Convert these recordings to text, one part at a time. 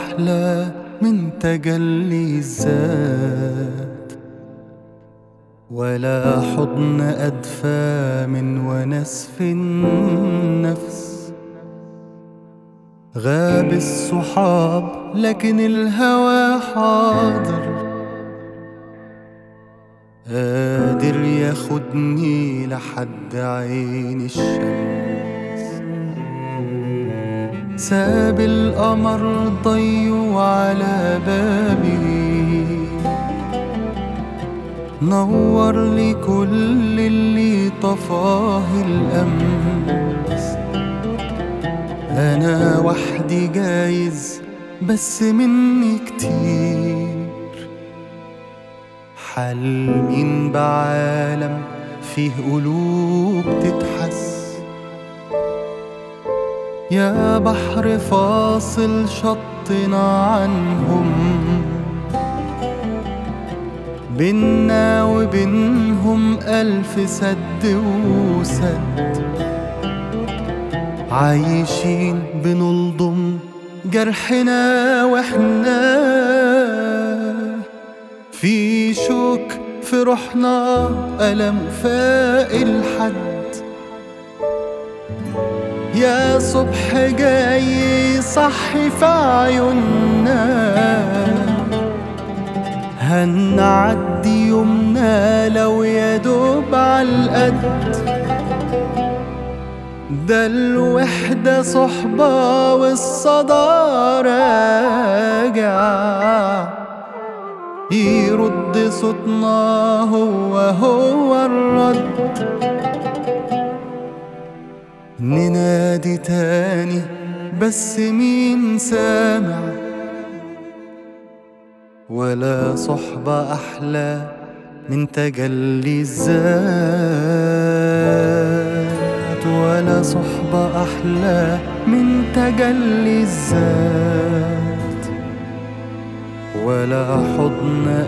أحلى من تجلي الذات، ولا حضن أدفى من ونس في النفس. غاب الصحاب لكن الهوى حاضر، قادر ياخدني لحد عين الشمس. ساب القمر ضيّه على بابي، نور لي كل اللي طفاه الأمس. أنا وحدي جايز بس مني كتير، حلمين بعالم فيه قلوب تتحس. يا بحر فاصل شطنا عنهم، بينا وبينهم ألف سد وسد. عايشين بنلضم جرحنا واحنا في شوك في روحنا، ألم فاق الحد. يا صبح جاي صحي في عيوننا، هنعدي يومنا لو يدوب عالقد. ده الوحدة صحبة والصدى راجع، يرد صوتنا هو الرد. ننادي تاني بس مين سامع، ولا صحبة أحلى من تجلي الذات، ولا صحبة أحلى من تجلي الذات، ولا حضن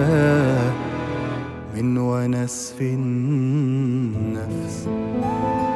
أدفى من ونس في النفس.